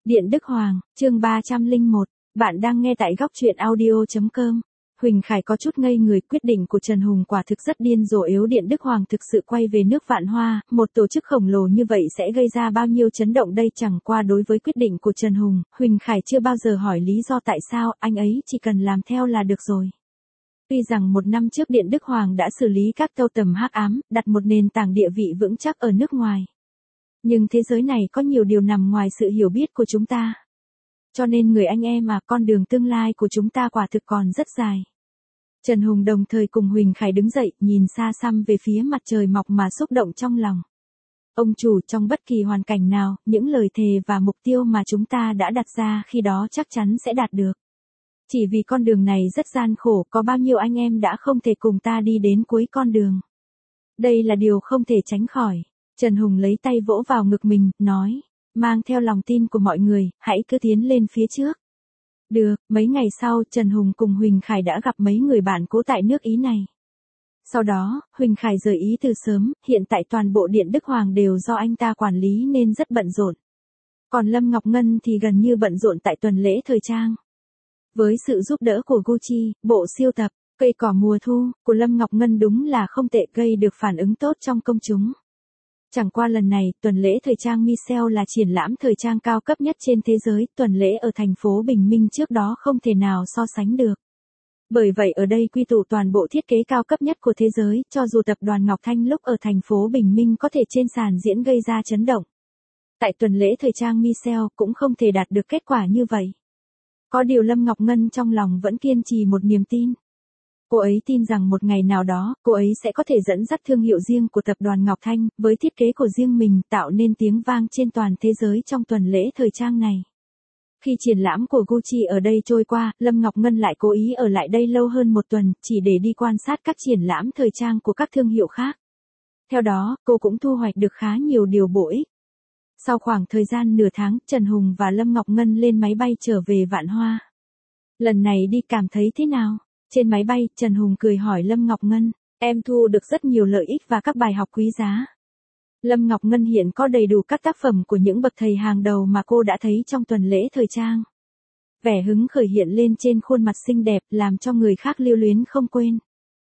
Điện Đức Hoàng, chương 301, bạn đang nghe tại góc truyện audio.com. Huỳnh Khải có chút ngây người, quyết định của Trần Hùng quả thực rất điên rồ. Yếu Điện Đức Hoàng thực sự quay về nước Vạn Hoa, một tổ chức khổng lồ như vậy sẽ gây ra bao nhiêu chấn động đây. Chẳng qua đối với quyết định của Trần Hùng, Huỳnh Khải chưa bao giờ hỏi lý do tại sao, anh ấy chỉ cần làm theo là được rồi. Tuy rằng một năm trước Điện Đức Hoàng đã xử lý các tâu tầm hắc ám, đặt một nền tảng địa vị vững chắc ở nước ngoài. Nhưng thế giới này có nhiều điều nằm ngoài sự hiểu biết của chúng ta. Cho nên người anh em à, con đường tương lai của chúng ta quả thực còn rất dài. Trần Hùng đồng thời cùng Huỳnh Khải đứng dậy, nhìn xa xăm về phía mặt trời mọc mà xúc động trong lòng. Ông chủ, trong bất kỳ hoàn cảnh nào, những lời thề và mục tiêu mà chúng ta đã đặt ra khi đó chắc chắn sẽ đạt được. Chỉ vì con đường này rất gian khổ, có bao nhiêu anh em đã không thể cùng ta đi đến cuối con đường. Đây là điều không thể tránh khỏi. Trần Hùng lấy tay vỗ vào ngực mình, nói, mang theo lòng tin của mọi người, hãy cứ tiến lên phía trước. Được, mấy ngày sau, Trần Hùng cùng Huỳnh Khải đã gặp mấy người bạn cũ tại nước Ý này. Sau đó, Huỳnh Khải rời Ý từ sớm, hiện tại toàn bộ Điện Đức Hoàng đều do anh ta quản lý nên rất bận rộn. Còn Lâm Ngọc Ngân thì gần như bận rộn tại tuần lễ thời trang. Với sự giúp đỡ của Gucci, bộ siêu tập, cây cỏ mùa thu, của Lâm Ngọc Ngân đúng là không tệ, gây được phản ứng tốt trong công chúng. Chẳng qua lần này, tuần lễ thời trang Michelle là triển lãm thời trang cao cấp nhất trên thế giới, tuần lễ ở thành phố Bình Minh trước đó không thể nào so sánh được. Bởi vậy ở đây quy tụ toàn bộ thiết kế cao cấp nhất của thế giới, cho dù tập đoàn Ngọc Thanh lúc ở thành phố Bình Minh có thể trên sàn diễn gây ra chấn động. Tại tuần lễ thời trang Michelle cũng không thể đạt được kết quả như vậy. Có điều Lâm Ngọc Ngân trong lòng vẫn kiên trì một niềm tin. Cô ấy tin rằng một ngày nào đó, cô ấy sẽ có thể dẫn dắt thương hiệu riêng của tập đoàn Ngọc Thanh, với thiết kế của riêng mình, tạo nên tiếng vang trên toàn thế giới trong tuần lễ thời trang này. Khi triển lãm của Gucci ở đây trôi qua, Lâm Ngọc Ngân lại cố ý ở lại đây lâu hơn một tuần, chỉ để đi quan sát các triển lãm thời trang của các thương hiệu khác. Theo đó, cô cũng thu hoạch được khá nhiều điều bổ ích. Sau khoảng thời gian nửa tháng, Trần Hùng và Lâm Ngọc Ngân lên máy bay trở về Vạn Hoa. Lần này đi cảm thấy thế nào? Trên máy bay, Trần Hùng cười hỏi Lâm Ngọc Ngân, em thu được rất nhiều lợi ích và các bài học quý giá. Lâm Ngọc Ngân hiện có đầy đủ các tác phẩm của những bậc thầy hàng đầu mà cô đã thấy trong tuần lễ thời trang. Vẻ hứng khởi hiện lên trên khuôn mặt xinh đẹp, làm cho người khác lưu luyến không quên.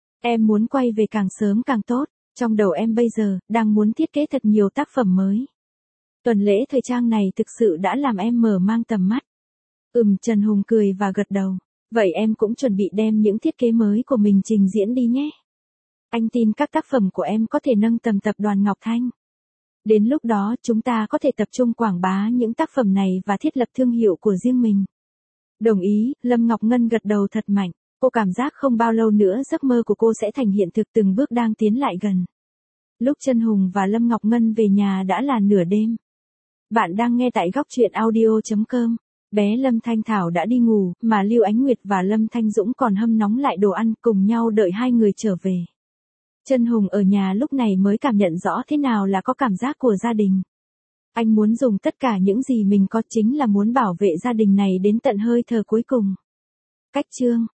Em muốn quay về càng sớm càng tốt, trong đầu em bây giờ, đang muốn thiết kế thật nhiều tác phẩm mới. Tuần lễ thời trang này thực sự đã làm em mở mang tầm mắt. Trần Hùng cười và gật đầu. Vậy em cũng chuẩn bị đem những thiết kế mới của mình trình diễn đi nhé. Anh tin các tác phẩm của em có thể nâng tầm tập đoàn Ngọc Thanh. Đến lúc đó chúng ta có thể tập trung quảng bá những tác phẩm này và thiết lập thương hiệu của riêng mình. Đồng ý, Lâm Ngọc Ngân gật đầu thật mạnh. Cô cảm giác không bao lâu nữa giấc mơ của cô sẽ thành hiện thực, từng bước đang tiến lại gần. Lúc Trần Hùng và Lâm Ngọc Ngân về nhà đã là nửa đêm. Bạn đang nghe tại góc truyện audio.com. Bé Lâm Thanh Thảo đã đi ngủ, mà Lưu Ánh Nguyệt và Lâm Thanh Dũng còn hâm nóng lại đồ ăn, cùng nhau đợi hai người trở về. Trần Hùng ở nhà lúc này mới cảm nhận rõ thế nào là có cảm giác của gia đình. Anh muốn dùng tất cả những gì mình có, chính là muốn bảo vệ gia đình này đến tận hơi thở cuối cùng. Cách chương